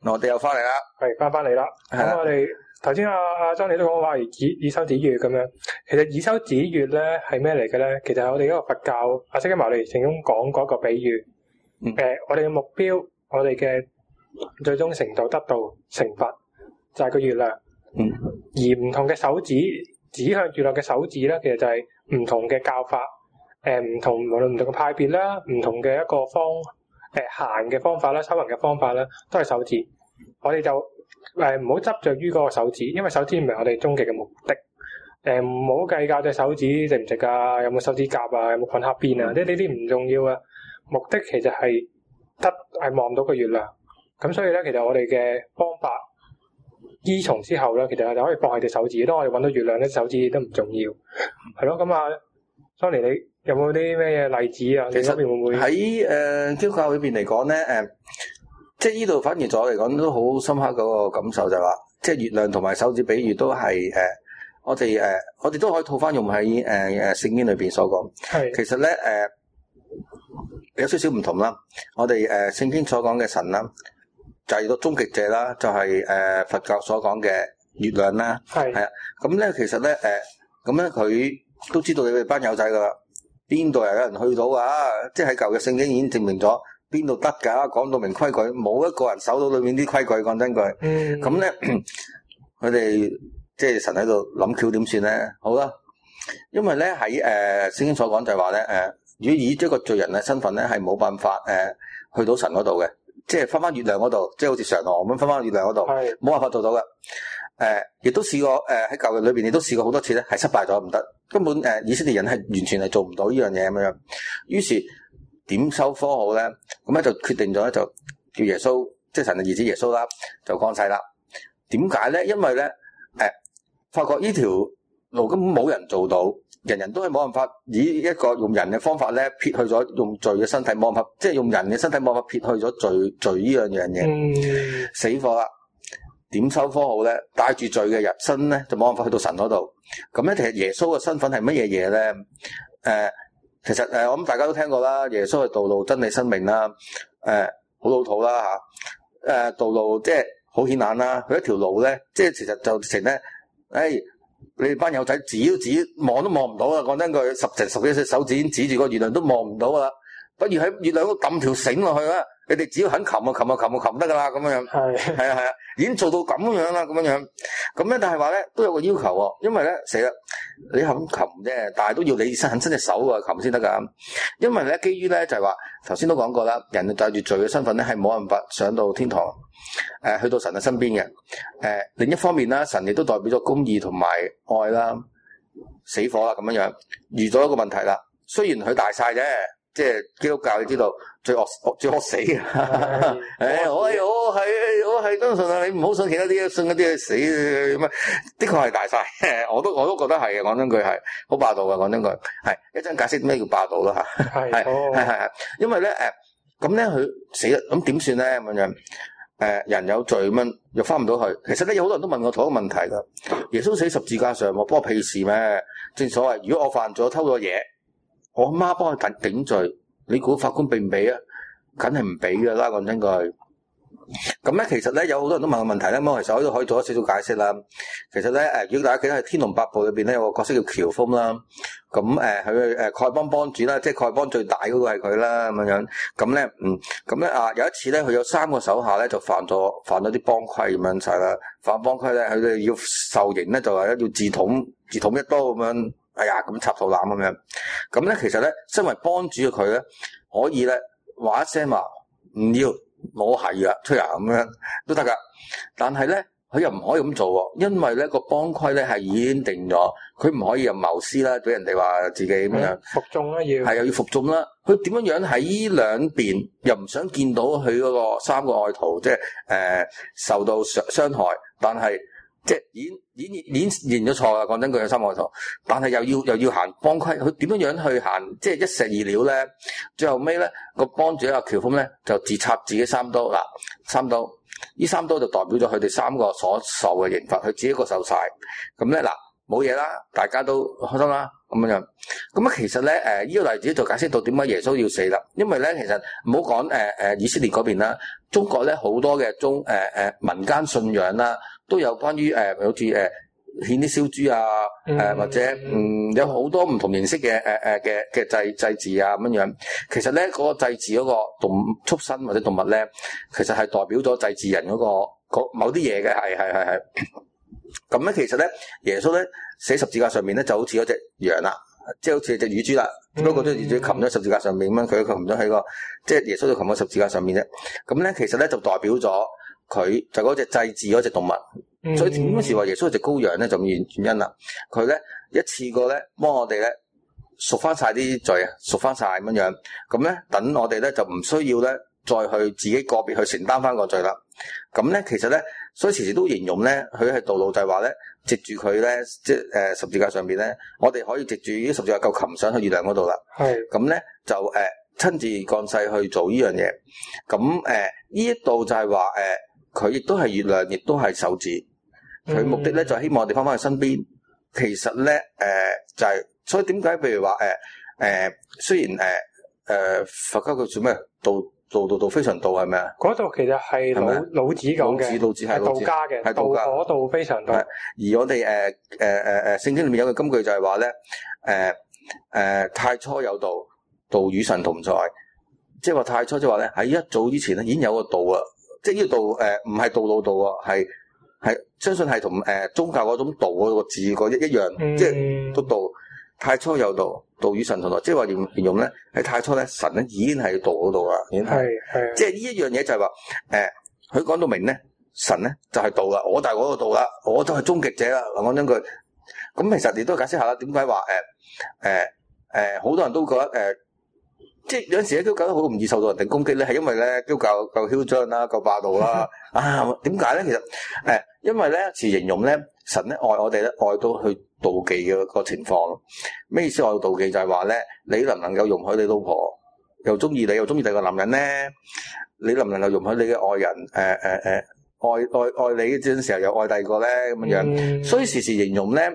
我哋又翻嚟啦， 係翻嚟啦。咁我哋頭先阿Johnny都講話以修止月咁樣，其實以修止月咧係咩嚟嘅咧？其實係我哋一個佛教阿釋迦牟尼曾經講過一個比喻。我哋嘅目標，我哋嘅最終程度得到成佛，就係個月亮。而唔同嘅手指指向月亮嘅手指咧，其實就係唔同嘅教法，無論唔同嘅派別啦，唔同嘅一個行嘅方法啦，修行嘅方法啦，都係手指。我哋就唔好執着於嗰個手指，因為手指唔係我哋終極嘅目的。唔好計較隻手指值唔值啊，有冇手指甲啊，有冇困黑邊啊，呢啲唔重要啊。目的其實係望到個月亮。咁所以咧，其實我哋嘅方法依從之後咧，其實我哋可以放喺隻手指。當我哋揾到月亮咧，手指都唔重要。係咯，咁啊 Johnny 你有冇啲咩例子啊？ 其實你嗰邊會唔會喺基督教裏邊嚟講咧，即係呢度反而在我嚟講都好深刻嗰個感受就係話，即係月亮同埋手指比喻都係我哋都可以套翻用喺聖經裏邊所講。係其實咧有少少唔同啦。我哋聖經所講嘅神啦，就係個終極者啦，就係佛教所講嘅月亮啦。係啊，咁咧其實咧咁咧佢都知道你哋班友仔噶啦，邊度又有人去到啊？即係喺舊嘅聖經已經證明咗邊度得㗎，講到明規矩，冇一個人守到裏面啲規矩。講真句，咁咧佢哋即係神喺度諗橋點算咧？好啦，因為咧喺聖經所講就係話咧如果以一個罪人嘅身份咧係冇辦法去到神嗰度嘅，即係翻月亮嗰度，即係好似嫦娥咁翻月亮嗰度，冇辦法做到嘅。亦都試過喺舊約裏邊，亦都試過好多次咧，係失敗咗唔得，根本以色列人係完全係做唔到呢樣嘢咁樣。於是點收科好咧？咁咧就決定咗咧，就叫耶穌，即係神嘅兒子耶穌啦，就降世啦。點解咧？因為咧發覺呢條路根本冇人做到，人人都係冇辦法以一個用人嘅方法咧撇去咗用罪嘅身體，冇辦法即係用人嘅身體冇辦法撇去咗罪呢樣嘢，死火啦！點收科好咧？帶住罪嘅人身咧，就冇辦法去到神嗰度。咁咧，其實耶穌嘅身份係乜嘢嘢咧？其實我諗大家都聽過啦，耶穌係道路、真理、生命啦。好老土啦嚇。道路即係好顯眼啦。佢一條路咧，即係其實就成咧，你哋班友仔指都指望都望唔到啊！講真句，十幾隻手指指住個月亮都望唔到啦。不如喺月亮嗰度撳條繩落去啦。你哋只要肯擒啊擒得噶啦，咁樣係啊，已經做到咁樣啦，咁樣咁咧，但係話咧都有個要求喎，因為咧死啦，你肯擒啫，但係都要你肯伸隻手啊擒先得噶，因為咧基於咧就係話頭先都講過啦，人帶住罪嘅身份咧係冇辦法上到天堂，去到神嘅身邊嘅，另一方面啦，神亦都代表咗公義同埋愛啦，死火啦咁樣遇咗一個問題啦，雖然佢大晒啫。即係基督教，你知道最惡死嘅。我係都信啊！你唔好信其他啲，信嗰啲去死咁啊！的確係大晒，我都覺得係嘅。講真句係好霸道嘅。講真句係一陣解釋咩叫霸道啦嚇。係，因為咧咁咧佢死啦，咁點算咧咁樣？人有罪咁樣又翻唔到去。其實咧有好多人都問我同一個問題㗎。耶穌死十字架上，我幫我屁事咩？正所謂，如果我犯咗偷咗嘢。我阿媽幫佢頂罪，你估法官俾唔俾啊？梗係唔俾噶啦，講真句。咁咧，其實咧有好多人都問個問題咧，咁其實我都可以做一少少解釋啦。其實咧，如果大家記得喺《天龍八部》裏邊咧有個角色叫喬峯啦，咁佢丐幫幫主啦，即係丐幫最大嗰個係佢啦咁樣。咁咧，咁咧有一次咧，佢有3個手下咧就犯咗啲幫規咁樣晒啦。犯幫規咧，佢哋要受刑咧，就係要自捅一刀咁樣。哎呀，咁插肚腩咁樣，咁咧其實咧，身為幫主嘅佢咧，可以咧話一聲話唔要，我係啊，出嚟咁樣都得噶。但係咧，佢又唔可以咁做喎，因為咧個幫規咧係已經定咗，佢唔可以又謀私啦，俾人哋話自己咁樣服眾啦， 又要服眾啦。佢點樣喺呢兩邊又唔想見到佢嗰個3個愛徒，即係受到傷害，但係。即係演咗錯啦，講真句有3個愛徒，但係又要行幫規，佢點樣去行？即係一石二鳥咧。最後尾咧個幫主阿喬峯咧就自插自己3刀嗱，3刀，呢3刀就代表咗佢哋3個所受嘅刑罰，佢自己一個受晒。咁咧嗱冇嘢啦，大家都開心啦。 咁樣。咁啊，其實咧呢個例子就解釋到點解耶穌要死啦。因為咧其實唔好講以色列嗰邊啦，中國咧好多嘅民間信仰啦，都有關於好似獻啲燒豬啊，或者有好多唔同形式嘅祭祀啊咁樣。其實咧嗰個祭祀嗰個畜生或者動物咧，其實係代表咗祭祀人嗰個某啲嘢嘅，係。咁咧其實咧耶穌咧寫十字架上面咧就好似嗰隻羊啦，即係好似隻乳豬啦，不過都係乳豬擒咗十字架上面咁樣，佢擒咗喺個即係耶穌就擒咗十字架上面啫。咁咧其實咧就代表咗佢就嗰隻祭祀嗰隻動物。所以點解話耶穌係隻羔羊咧，就原因啦。佢咧一次過咧幫我哋咧贖翻晒啲罪啊，贖翻晒咁樣。咁咧等我哋咧就唔需要咧再去自己個別去承擔翻個罪啦。咁咧其實咧，所以時時都形容咧，佢係道路就係話咧，藉住佢咧，即係十字架上邊咧，我哋可以藉住呢十字架夠擒上去月亮嗰度啦。係咁咧就親自降世去做呢樣嘢。咁呢一度就係話佢亦都係月亮，亦都係手指。佢目的咧就希望我哋翻返去身邊。其實咧就係、所以點解譬如話雖然佛教佢做咩道非常道係咪啊？嗰度其實係老子講嘅，老子係道家嘅，道可道非常道。而我哋聖經裏面有個金句就係話咧太初有道，道與神同在。即係話太初即係話咧喺一早之前咧已經有個道啊！即係呢個道唔係道路道啊，係相信係同宗教嗰種道嗰個字嗰一樣，即係都道。太初有道，道與神同在，即係話形容咧喺太初咧，神咧已經喺道嗰度啦，已經係，即係呢一樣嘢就係話佢講到明咧，神咧就係道啦，我就係嗰個道啦，我都係終極者啦。講真句，咁其實你都解釋下啦，點解話好多人都覺得即係有陣時咧都覺得好容易受到人哋攻擊咧，係因為咧都夠囂張啦，夠霸道啦。點解咧？其實因為咧詞形容咧神咧愛我哋咧愛到去妒忌嘅個情況。咩意思？愛到妒忌就係話咧，你能唔能夠容許你老婆又中意你又中意第二個男人咧？你能唔能夠容許你嘅愛人愛你嗰陣時候又愛第二個咧咁樣？所以時時形容咧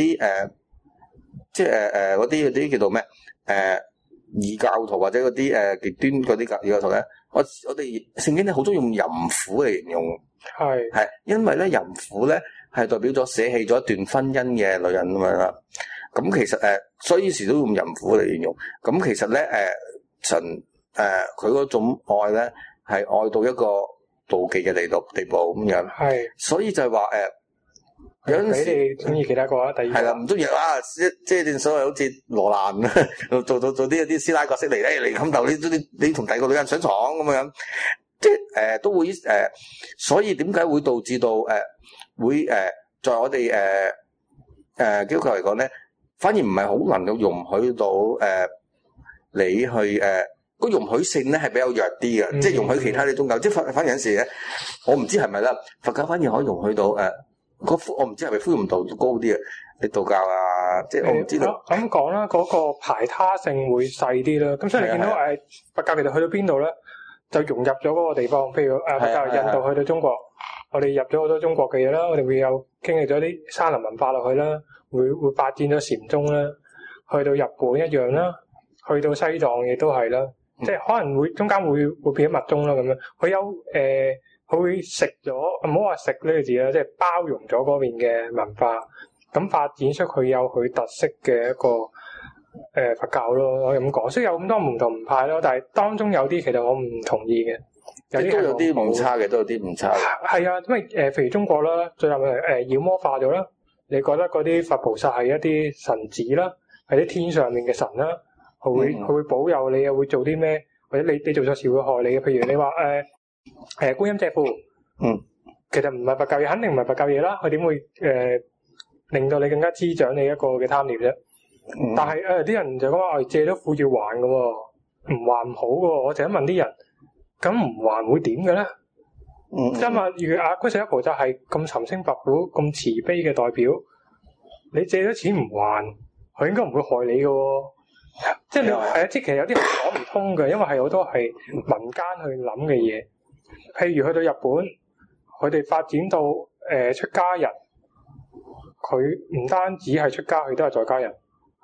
即係嗰啲叫做咩異教徒或者嗰啲極端嗰啲異教徒咧，我哋聖經咧好中意用淫婦嚟形容，係因為咧淫婦咧係代表咗捨棄咗一段婚姻嘅女人咁樣啦。咁其實所以時都用淫婦嚟形容。咁其實咧神佢嗰種愛咧係愛到一個妒忌嘅地步咁樣。係，所以就係話有陣時你中意其他個啊？第二係啦，唔中意即係正所謂好似羅蘭做啲一啲師奶角色嚟，嚟冚頭你同第二個女人上床咁樣，即係都會所以點解會導致到會在我哋基督教嚟講咧，反而唔係好能夠容許到你去個容許性咧係比較弱啲嘅，即係容許其他啲宗教，即係反而有陣時咧，我唔知係咪啦，佛教反而可以容許到我唔知係咪呼應度高啲啊？你道教啊，即係我唔知道。咁講啦，嗰個排他性會細啲啦。咁所以你見到佛教其實去到邊度咧，就融入咗嗰個地方。譬如佛教印度去到中國，我哋入咗好多中國嘅嘢啦，我哋會有經歷咗啲山林文化落去啦，會發展咗禪宗啦，去到日本一樣啦，去到西藏亦都係啦，即係可能會中間會變咗密宗啦咁樣。佢有佢會食咗，唔好話食呢個字啦，即係包容咗嗰邊嘅文化，咁發展出佢有佢特色嘅一個佛教咯，我咁講。雖然有咁多唔同派咯，但係當中有啲其實我唔同意嘅，有啲都有啲唔差嘅，都有啲唔差。係啊，因為譬如中國啦，最後妖魔化咗啦，你覺得嗰啲佛菩薩係一啲神子啦，係啲天上面嘅神啦，佢會保佑你，又會做啲咩？或者你做錯事會害你嘅，譬如你話觀音借庫，其實唔係佛教嘢，肯定唔係佛教嘢啦。佢點會令到你更加滋長你一個嘅貪念啫？但係啲人就講話借咗庫要還嘅喎，唔還唔好嘅喎。我成日問啲人，咁唔還會點嘅咧？因為如果阿觀世音菩薩係咁尋聲拔苦、咁慈悲嘅代表，你借咗錢唔還，佢應該唔會害你嘅喎。即係你係啊，即係其實有啲人講唔通嘅，因為係好多係民間去諗嘅嘢。譬如去到日本，佢哋發展到出家人，佢唔單止係出家，佢都係在家人。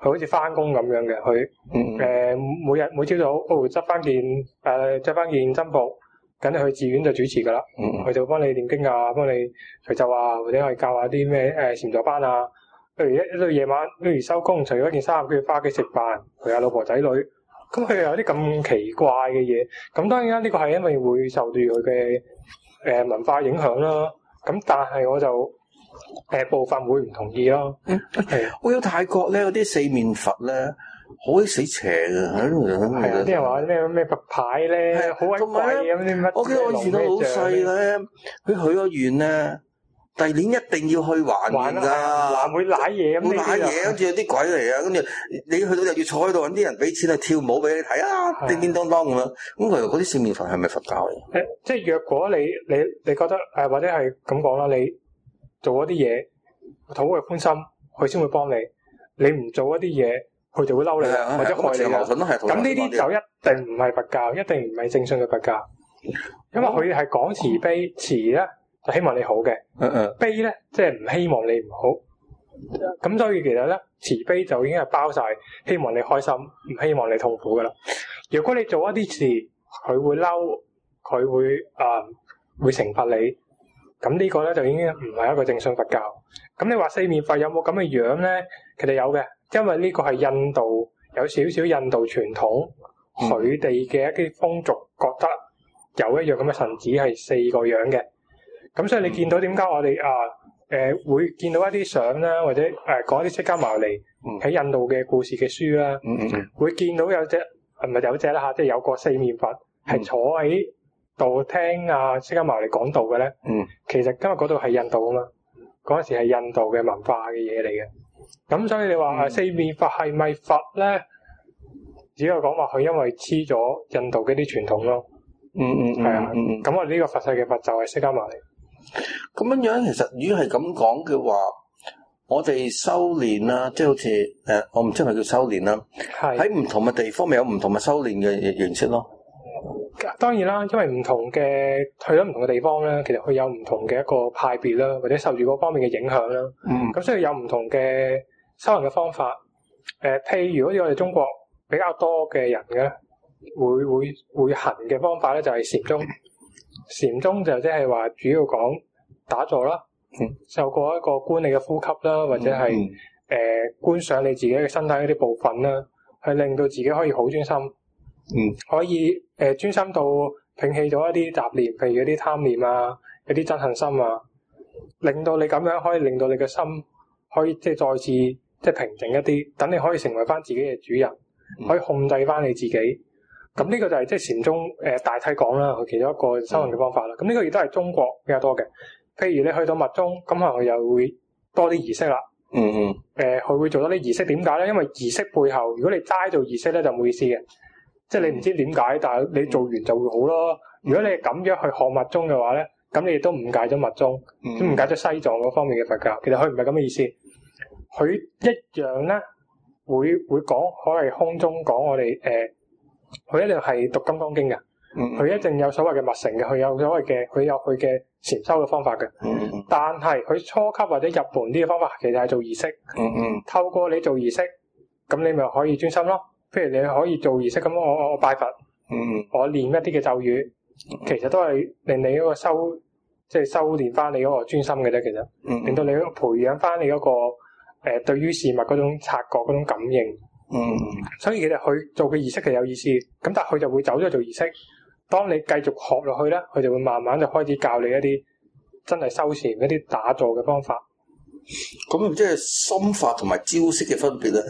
佢好似翻工咁樣嘅，佢每朝早執翻件着翻件僧服，咁你去寺院就主持噶啦，佢就幫你念經啊，幫你除咒啊，或者係教下啲咩禪坐班啊。譬如一到夜晚，譬如收工，除咗件衫，佢翻屋企食飯，陪下老婆仔女，咁佢又有啲咁奇怪嘅嘢。咁當然啦，呢個係因為會受住佢嘅文化影響啦。咁但係我就部分會唔同意咯。 我有泰國咧嗰啲四面佛咧，好鬼死邪嘅， 係啊！啲人話咩佛牌咧，好鬼貴咁啲乜？ 我記得我遇到老細咧，佢許咗願咧，第二年一定要去還願㗎， 還會賴嘢咁， 會賴嘢，跟住有啲鬼嚟啊！跟住你去到又要坐喺度揾啲人俾錢去跳舞俾你睇啊，叮叮當當咁樣。咁佢嗰啲四面佛係咪佛教嚟？ 即係若果你覺得或者係咁講啦，你做一啲嘢討佢歡心，佢先會幫你。你唔做一啲嘢，佢就會嬲你或者害你。 矛盾都係咁呢啲就一定唔係佛教，一定唔係正信嘅佛教，因為佢係講慈悲，慈咧就希望你好嘅，悲咧即係唔希望你唔好。咁所以其實咧，慈悲就已經係包晒希望你開心，唔希望你痛苦噶啦。如果你做一啲事，佢會嬲，佢會懲罰你，咁呢個咧就已經唔係一個正信佛教。咁你話四面佛有冇咁嘅樣咧？其實有嘅，因為呢個係印度有少少印度傳統，佢哋嘅一啲風俗覺得有一樣咁嘅神子係四個樣嘅。咁所以你見到點解我哋會見到一啲相啦，或者講一啲釋迦牟尼喺印度嘅故事嘅書啦，會見到有隻唔係有隻啦嚇，即係有個四面佛係坐喺度聽釋迦牟尼講道嘅咧。其實今日嗰度係印度啊嘛，嗰陣時係印度嘅文化嘅嘢嚟嘅。咁所以你話四面佛係咪佛咧？只有講話佢因為黐咗印度嘅啲傳統咯。係啊。咁我哋呢個佛世嘅佛就係釋迦牟尼。 咁樣樣，其實如果係咁講嘅話，我哋修練啦，即係好似我唔知係咪叫修練啦，喺唔同嘅地方咪有唔同嘅修練嘅形式咯。 當然啦，因為唔同嘅去咗唔同嘅地方咧，其實佢有唔同嘅一個派別啦，或者受住嗰方面嘅影響啦。咁所以有唔同嘅修行嘅方法。譬如好似我哋中國比較多嘅人嘅會行嘅方法咧，就係禪宗。禪宗就即係話主要講打坐啦，受過一個觀你嘅呼吸啦，或者係觀賞你自己嘅身體一啲部分啦，去令到自己可以好專心，可以專心到摒棄咗一啲雜念，譬如一啲貪念啊，一啲憎恨心啊，令到你咁樣可以令到你嘅心可以即係再次即係平靜一啲，等你可以成為翻自己嘅主人，可以控制翻你自己。咁呢個就係即係禪宗大體講啦，佢其中一個修行嘅方法啦。咁呢個亦都係中國比較多嘅。譬如你去到密宗，咁可能佢又會多啲儀式啦。佢會做多啲儀式，點解咧？因為儀式背後，如果你齋做儀式咧，就冇意思嘅。即係你唔知點解，但係你做完就會好咯。如果你係咁樣去學密宗嘅話咧，咁你亦都誤解咗密宗，都誤解咗西藏嗰方面嘅佛教。其實佢唔係咁嘅意思，佢一樣咧會講，可係空中講我哋佢一定係讀《金剛經》嘅，佢一定有所謂嘅密乘嘅，佢有所謂嘅，佢有佢嘅禪修嘅方法嘅。但係佢初級或者入門啲嘅方法，其實係做儀式。透過你做儀式，咁你咪可以專心咯。譬如你可以做儀式咁，我拜佛，我念一啲嘅咒語，其實都係令你嗰個修練翻你嗰個專心嘅啫。其實令到你培養翻你嗰個對於事物嗰種察覺嗰種感應。所以其實佢做嘅儀式係有意思，咁但係佢就會走咗做儀式。當你繼續學落去咧，佢就會慢慢就開始教你一啲真係修禪一啲打坐嘅方法。 咁即係心法同埋招式嘅分別咧？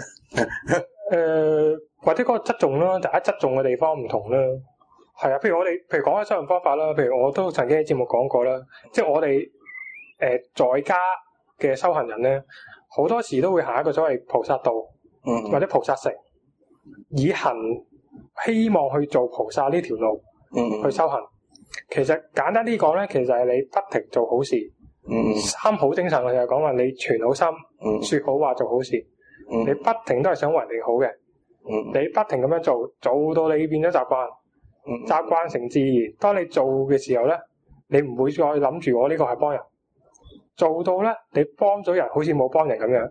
或者嗰個側重啦，大家側重嘅地方唔同啦。係啊，譬如講緊修行方法啦，譬如我都曾經喺節目講過啦，即係我哋在家嘅修行人咧，好多時都會行一個所謂菩薩道。或者菩薩城，以行希望去做菩薩呢條路，去修行。其實簡單啲講咧，其實係你不停做好事，三好精神我就係講話你存好心，說好話做好事，你不停都係想為你好嘅，你不停咁樣做到你變咗習慣，習慣成自然。當你做嘅時候咧，你唔會再諗住我呢個係幫人，做到咧你幫咗人好似冇幫人咁樣。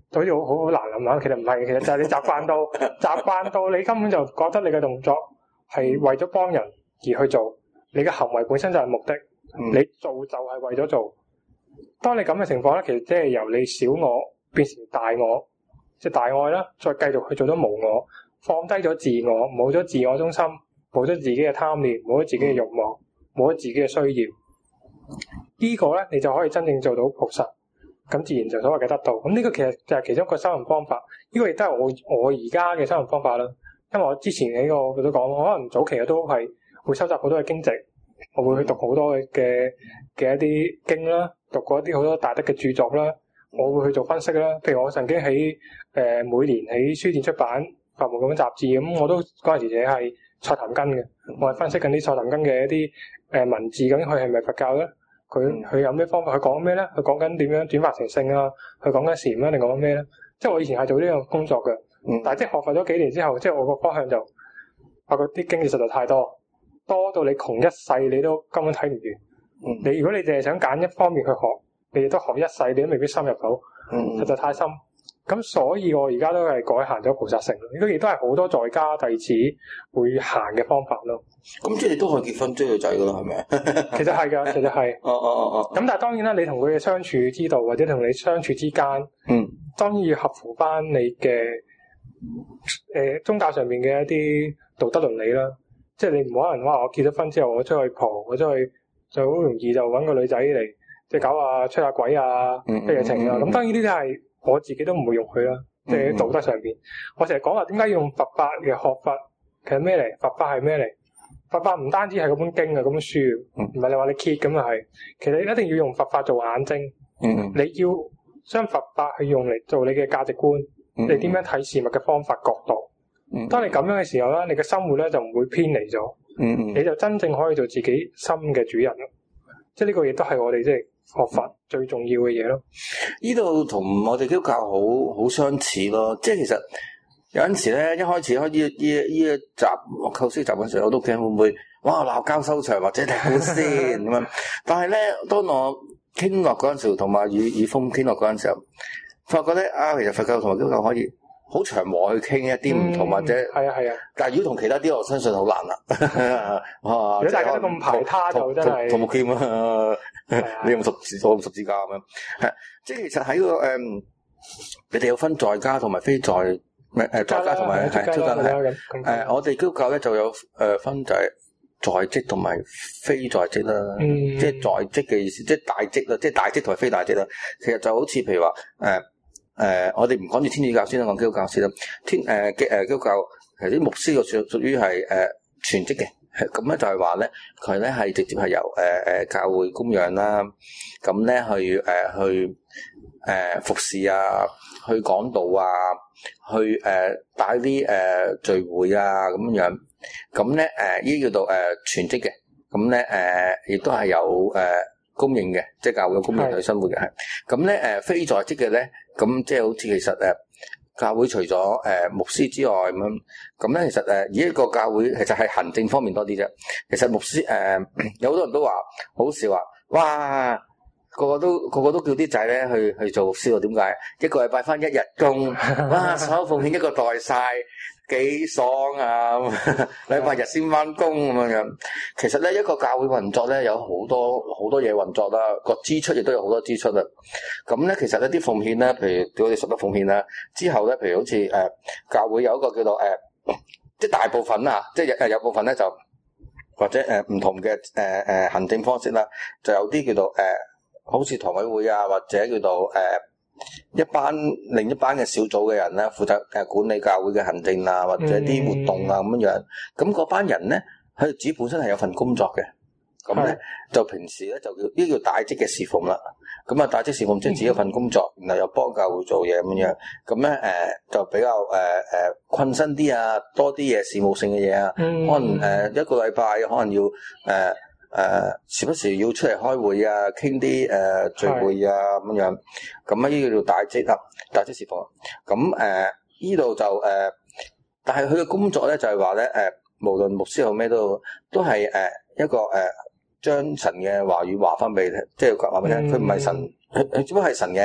好似好難諗啊。其實唔係，其實就係你習慣到你根本就覺得你嘅動作係為咗幫人而去做，你嘅行為本身就係目的，你做就係為咗做。當你咁嘅情況咧，其實即係由你小我變成大我，即係大愛啦，再繼續去做到無我，放低咗自我，冇咗自我中心，冇咗自己嘅貪念，冇咗自己嘅慾望，冇咗自己嘅需要。呢個咧，你就可以真正做到菩薩，咁自然就所謂嘅得道。咁呢個其實就係其中一個修行方法。呢個亦都係我而家嘅修行方法啦。因為我之前喺個都講，我可能早期我都係會收集好多嘅經籍，我會去讀好多嘅一啲經啦，讀過一啲好多大德嘅著作啦，我會去做分析啦。譬如我曾經喺每年喺書店出版《法門》咁樣雜誌，咁我都嗰陣時寫係《賽壇根》嘅，我係分析緊啲《賽壇根》嘅一啲文字，究竟佢係咪佛教咧？佢有咩方法？佢講咩咧？佢講緊點樣轉化成聖啊？佢講緊禪啊？定講緊咩咧？即係我以前係做呢個工作嘅，但係即係學佛咗幾年之後，即係我個方向就發覺啲經驗實在太多到你窮一世你都根本睇唔完。你如果你淨係想揀一方面去學，你亦都學一世，你都未必深入到，實在太深。咁所以我而家都係改行咗菩薩性，呢個亦都係好多在家弟子會行嘅方法咯。 咁即係你都可以結婚追女仔噶啦，係咪？ 其實係㗎，其實係。咁但係當然啦，你同佢嘅相處之道，或者同你相處之間，當然要合乎翻你嘅宗教上面嘅一啲道德倫理啦。即係你唔可能話我結咗婚之後我出去蒲，我出去就好容易就揾個女仔嚟即係搞下出下軌啊、一夜情啊。咁當然呢啲係我自己都唔會容許啦。即係道德上邊，我成日講話點解要用佛法嘅學法？其實咩嚟？佛法係咩嚟？佛法唔單止係嗰本經啊，嗰本書，唔係你話你揭咁啊係。其實你一定要用佛法做眼睛，你要將佛法去用嚟做你嘅價值觀，你點樣睇事物嘅方法角度。當你咁樣嘅時候咧，你嘅生活咧就唔會偏離咗，你就真正可以做自己心嘅主人咯。即係呢個亦都係我哋即係學法最重要嘅嘢咯。 呢度同我哋基督教好相似咯，即係其實。有陣時咧，一開始開呢一集我構思集嗰時候，我都驚會唔會哇鬧交收場或者踢館先咁樣。但係咧，當我傾落嗰陣時候，同埋與風傾落嗰陣時候，發覺咧其實佛教同埋基督教可以好長和去傾一啲唔同或者係啊。但係如果同其他啲，我相信好難啦。 如果大家都咁排他就真係同木劍啊，你用十字架咁樣。即係其實喺個你哋有分在家同埋非在。在家同埋出家係我哋基督教咧就有分就係在職同埋非在職啦，即係在職嘅意思，即係大職啦，即係大職同埋非大職啦。其實就好似譬如話我哋唔講住天主教先啦，講基督教先啦。基督教其實啲牧師就屬於係全職嘅，咁咧就係話咧佢咧係直接係由教會供養啦，咁咧去服侍啊，去講道啊。去帶啲聚會啊咁樣，咁咧呢啲叫做全職嘅，咁咧亦都係有供應嘅，即係教會有供應佢生活嘅係。咁咧非在職嘅咧，咁即係好似其實教會除咗牧師之外咁咧其實而一個教會其實係行政方面多啲啫。其實牧師有好多人都話好笑話，哇！個個都叫啲仔咧去做牧師喎？點解？一個禮拜返1日工，哇！所有奉獻一個代曬，幾爽啊！禮拜日先返工咁樣。其實咧一個教會運作咧有好多嘢運作啦，個支出亦都有好多支出啦。咁咧其實呢啲奉獻咧，譬如我哋11奉獻啦，之後咧譬如好似教會有一個叫做即係大部分啊，即係有部分咧就或者唔同嘅行政方式啦，就有啲叫做好似堂委會啊，或者叫做另一班嘅小組嘅人咧，負責管理教會嘅行政啊，或者啲活動啊咁樣。咁嗰班人咧，佢哋自己本身係有份工作嘅，咁咧就平時咧就叫大職嘅侍奉啦。咁大職侍奉即係自己有份工作，然後又幫教會做嘢咁樣。咁咧就比較困身啲啊，多啲嘢事務性嘅嘢啊，可能一個禮拜可能要時不時要出嚟開會啊，傾啲聚會啊咁樣，咁呢個叫做大職啦，大職侍奉。咁呢度就但係佢嘅工作咧就係話咧無論牧師好咩都係一個將神嘅話語話翻俾你聽，即係話俾你聽，佢唔係神，佢只不過係神嘅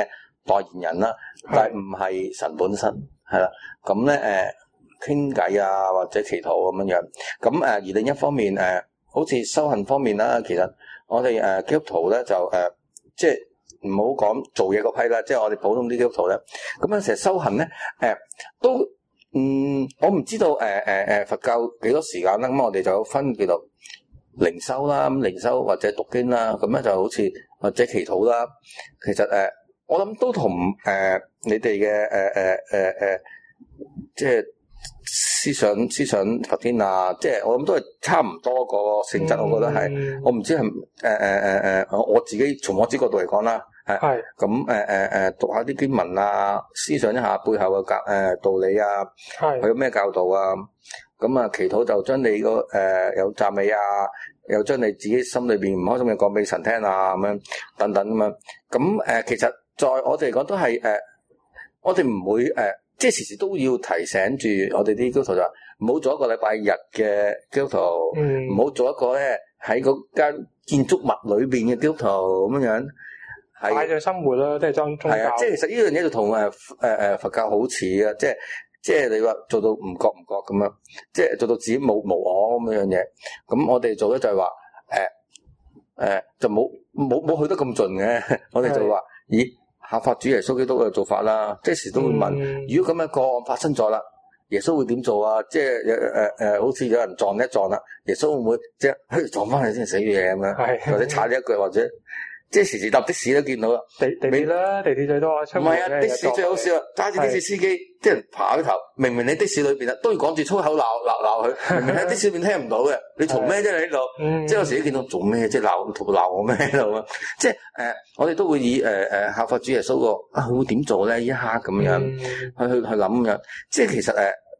代言人啦，但係唔係神本身係啦。咁咧傾偈啊或者祈禱咁樣樣。咁而另一方面好似修行方面啦，其實我哋基督徒咧就即係唔好講做嘢嗰批啦，即係我哋普通啲基督徒咧，咁有時修行咧都我唔知道佛教幾多時間啦。咁我哋就有分叫做靈修啦，咁靈修或者讀經啦，咁咧就好似或者祈禱啦。其實我諗都同你哋嘅即係思想佛經啊，即係我諗都係差唔多個性質。我覺得係，我唔知係我自己從我自己角度嚟講啦，係咁讀下啲經文啊，思想一下背後嘅道理啊，佢有咩教導啊。咁啊，祈禱就將你個有讚美啊，又將你自己心裏邊唔開心嘅講俾神聽啊，咁樣等等咁樣。咁其實在我哋嚟講都係我哋唔會即係時時都要提醒住我哋啲基督徒就話唔好做一個禮拜日嘅基督徒，唔好做一個咧喺嗰間建築物裏邊嘅基督徒咁樣樣。 擺在生活啦，即係宗教。 係啊，即係其實呢樣嘢就同佛教好似啊，即係你話做到唔覺咁樣，即係做到自己冇我咁樣嘢。咁我哋做咧就係話就冇去得咁盡嘅。我哋就話咦，效法主耶穌基督嘅做法啦。即係時都會問，如果咁嘅個案發生咗啦，耶穌會點做啊？即係好似有人撞一撞啦，耶穌會唔會即係撞翻去先死嘢咁樣，或者踩你一腳或者？即係時時搭的士都見到啦，地鐵啦，地鐵最多。唔係啊，的士最好笑啊！揸住的士司機，啲人爬開頭，明明你的士裏邊啊，都要講住粗口鬧佢，明明喺的士裏邊聽唔到嘅，你嘈咩啫？你喺度，即係有時都見到做咩即係鬧我咩喺度啊？即係我哋都會以效法主耶穌個佢會點做咧？一刻咁樣去諗咁樣，即係其實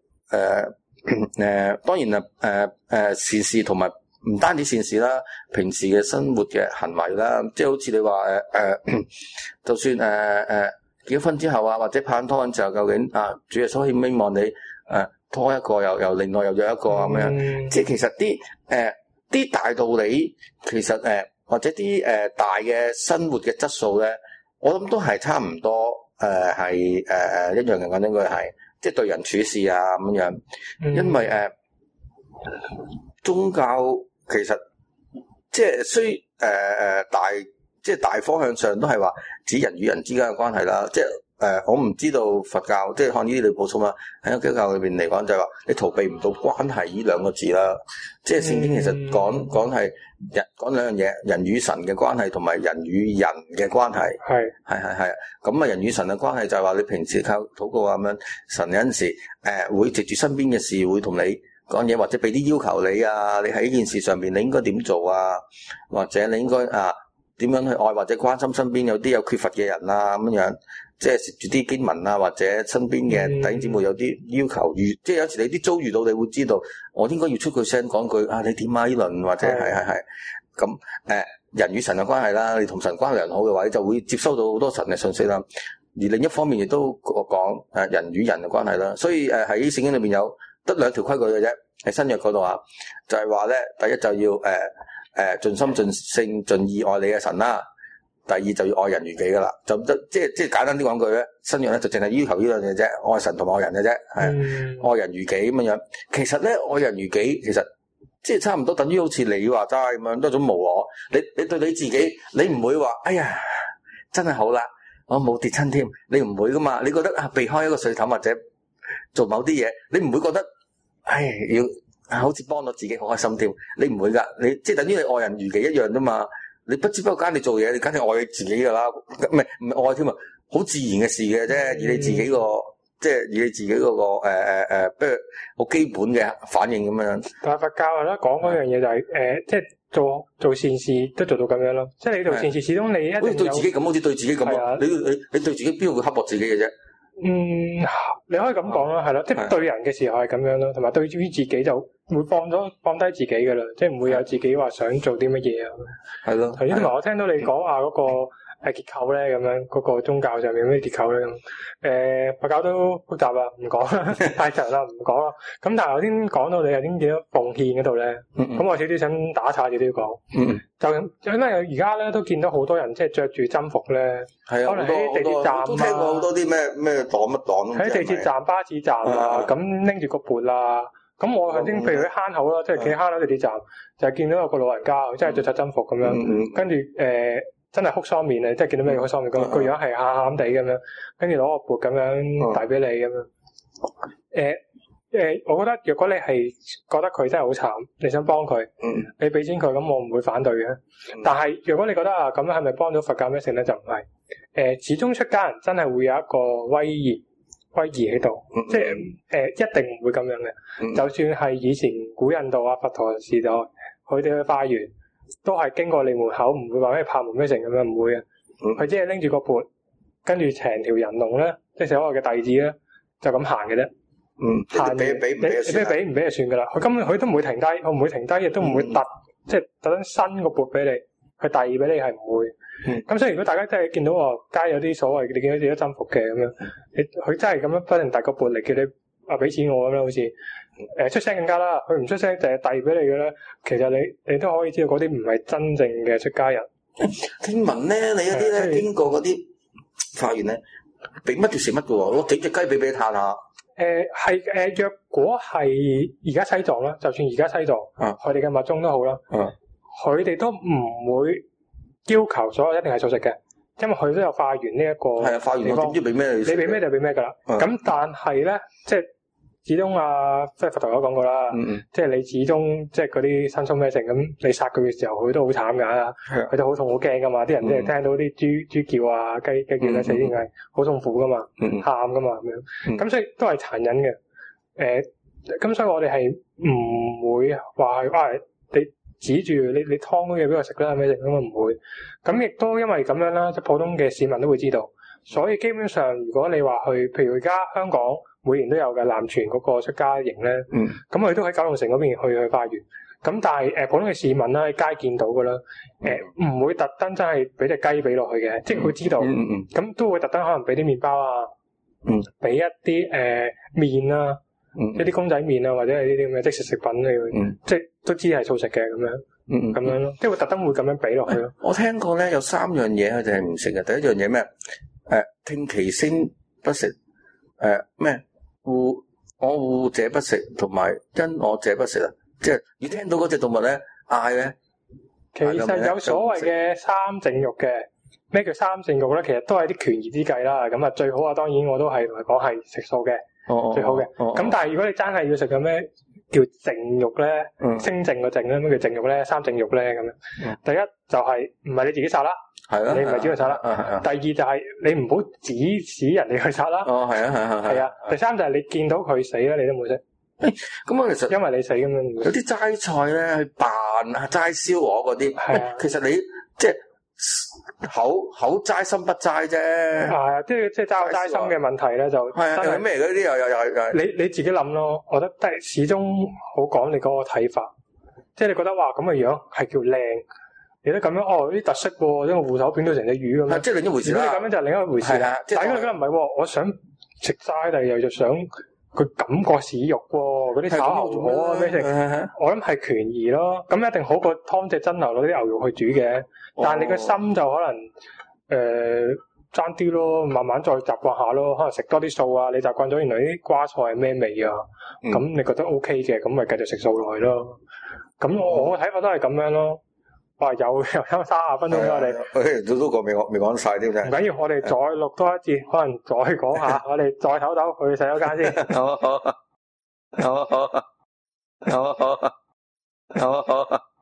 當然善事同埋。唔單止善事啦，平時嘅生活嘅行為啦，即係好似你話就算結咗婚之後啊，或者拍拖嘅時候，究竟主耶穌希望你拖一個又另外又約一個咁樣，即係其實啲大道理，其實或者啲大嘅生活嘅質素咧，我諗都係差唔多係一樣嘅，應該係即係對人處事啊咁樣，因為宗教。其實即係雖大方向上都係話指人與人之間嘅關係啦。即係我唔知道佛教即係看呢啲你補充啦。喺基督教裏邊嚟講就係話你逃避唔到關係呢兩個字啦。即係聖經其實講係講兩樣嘢，人與神嘅關係同埋人與人嘅關係。係。咁啊，人與神嘅關係就係話你平時靠禱告咁樣，神有陣時會藉住身邊嘅事會同你講嘢，或者俾啲要求你啊，你喺呢件事上面你應該點做啊？或者你應該點樣去愛或者關心身邊有啲有缺乏嘅人啊咁樣，即係食住啲經文啊，或者身邊嘅弟兄姊妹有啲要求，即係有時你啲遭遇到，你會知道我應該要出句聲講句你點啊呢輪，或者係咁人與神嘅關係啦，你同神關係良好嘅話，你就會接收到好多神嘅信息啦。而另一方面亦都講人與人嘅關係啦，所以喺聖經裏面有得兩條規矩嘅啫，喺新約嗰度就係話咧，第一就要盡心盡性盡意愛你嘅神啦，第二就要愛人如己噶啦，就即係簡單啲講句咧，新約咧就淨係要求呢樣嘢啫，愛神同埋愛人嘅啫，係愛人如己咁樣。其實咧，愛人如己其實即係差唔多等於好似你話齋咁樣，多種無我。你對你自己，你唔會話哎呀真係好啦，我冇跌親添，你唔會噶嘛？你覺得避開一個水凼或者做某啲嘢，你唔會覺得要好似幫到自己好開心添，你唔會噶，你即係等於你愛人如己一樣啫嘛。你不知不覺間你做嘢，你梗係愛自己噶啦，唔係愛添啊，好自然嘅事嘅啫。以你自己個即係以你自己嗰個不如好基本嘅反應咁樣。 但係佛教係啦，講嗰樣嘢就係即係做善事都做到咁樣咯。即係你做善事，始終你一定好似對自己咁，好似對自己咁啊。你對自己邊會刻薄自己嘅啫？ 你可以咁講啦，係咯，即係對人嘅時候係咁樣咯，同埋對於自己就會放低自己噶啦，即係唔會有自己話想做啲乜嘢啊。 係咯。 頭先同埋我聽到你講話嗰個結構咧？咁樣嗰個宗教上面有咩結構咧？佛教都複雜啦，唔講啦，太長啦，唔講啦。咁但係頭先講到你頭先見到奉獻嗰度咧，咁我少少想打岔少少講。就因為而家咧都見到好多人即係着住僧服咧，可能喺地鐵站啊， 都聽過好多啲咩黨乜黨喺地鐵站、巴士站啊，咁拎住個缽啊。咁我頭先譬如喺坑口啦，即係企喺坑口地鐵站，就係見到有個老人家，佢真係着晒僧服咁樣，跟住真係哭喪面啊！即係見到咩哭喪面咁，個樣係喊喊地咁樣，跟住攞個缽咁樣遞俾你咁樣。我覺得若果你係覺得佢真係好慘，你想幫佢，你俾錢佢，咁我唔會反對嘅。但係若果你覺得咁樣係咪幫到佛教咩成咧？就唔係。始終出家人真係會有一個威儀喺度，即係一定唔會咁樣嘅。就算係以前古印度啊、佛陀時代，佢哋去化緣都係經過你門口，唔會話咩拍門咩成咁樣，唔會嘅。佢只係拎住個缽，跟住成條人龍咧，即係所謂嘅弟子咧，就咁行嘅啫。行俾唔俾就算噶啦。佢根本佢都唔會停低，佢唔會停低，亦都唔會即係特登伸個缽俾你，佢遞俾你係唔會。咁所以如果大家真係見到街有啲所謂你見到自己僧服嘅咁樣，佢真係咁樣不停遞個缽嚟叫你俾錢我咁樣，好似出聲更加啦。佢唔出聲，淨係遞俾你嘅咧，其實你都可以知道嗰啲唔係真正嘅出家人。 聽聞咧，你一啲咧經過嗰啲化緣咧，俾乜就食乜嘅喎，我整隻雞俾你嘆下。 若果係而家西藏啦，就算而家西藏，佢哋嘅密宗都好啦，佢哋都唔會要求所有一定係素食嘅，因為佢都有化緣呢一個地方。係啊，化緣我點知俾咩你俾咩就俾咩噶啦。咁但係咧，即係始終即係佛陀都講過啦，即係你始終即係嗰啲生疏咩性咁，你殺佢嘅時候，佢都好慘噶，佢都好痛好驚噶嘛。啲人即係聽到啲豬叫啊、雞叫咧，死先係好痛苦噶嘛，喊噶嘛咁樣。咁所以都係殘忍嘅。咁所以我哋係唔會話你指住你劏嗰嘢俾我食啦，咩食咁啊唔會。咁亦都因為咁樣啦，即係普通嘅市民都會知道。所以基本上，如果你話去，譬如而家香港每年都有嘅南傳嗰個出家營咧，咁佢都喺九龍城嗰邊去化緣。咁但係普通嘅市民啦，喺街見到㗎啦，唔會特登真係俾隻雞俾落去嘅，即係佢知道，咁都會特登可能俾啲麵包啊，俾一啲麵啊。一啲公仔麵啊，或者係呢啲咁嘅即食食品你即係都知係素食嘅咁樣，咁樣咯，即係會特登會咁樣俾落去咯。 我聽過咧有3樣嘢佢哋係唔食嘅，第一樣嘢咩？聽其聲不食，咩？我護者不食，同埋因我者不食啊！即係你聽到嗰隻動物咧嗌咧， 其實有所謂嘅三淨肉嘅。咩叫三淨肉咧？其實都係啲權宜之計啦。咁最好當然我都係同佢講係食素嘅。最好嘅。咁但係如果你真係要食嘅咩叫淨肉咧，清淨個淨咧，咩叫淨肉咧？三淨肉咧咁樣。第一就係唔係你自己殺啦，你唔係自己殺啦。第二就係你唔好指使人哋去殺啦。係啊。第三就係你見到佢死咧，你都冇食。 咁啊，其實因為你死咁樣。 有啲齋菜咧去扮齋燒鵝嗰啲，其實你即係口齋心不齋啫。係啊，即係齋心嘅問題咧，就係咩嗰啲又你自己諗咯。我覺得都係始終好講你嗰個睇法。即係你覺得哇咁嘅樣係叫靚，你都咁樣啲特色喎，因為護手片都成隻魚咁樣， 即係另一回事啦。 如果你咁樣就另一回事啦。但係如果你覺得唔係喎，我想食齋，但係又想佢感覺似肉喎，嗰啲炒牛河啊咩食，我諗係權宜咯。咁一定好過劏隻真牛攞啲牛肉去煮嘅。但係你個心就可能爭啲咯，慢慢再習慣下咯。可能食多啲素啊，你習慣咗原來啲瓜菜係咩味啊？咁你覺得 OK 嘅，咁咪繼續食素落去咯。咁我嘅睇法都係咁樣咯。哇，又30分鐘啦，我哋都講未講晒添啫。 唔緊要，我哋再錄多一節，可能再講下。我哋再唞去洗手間先。 好。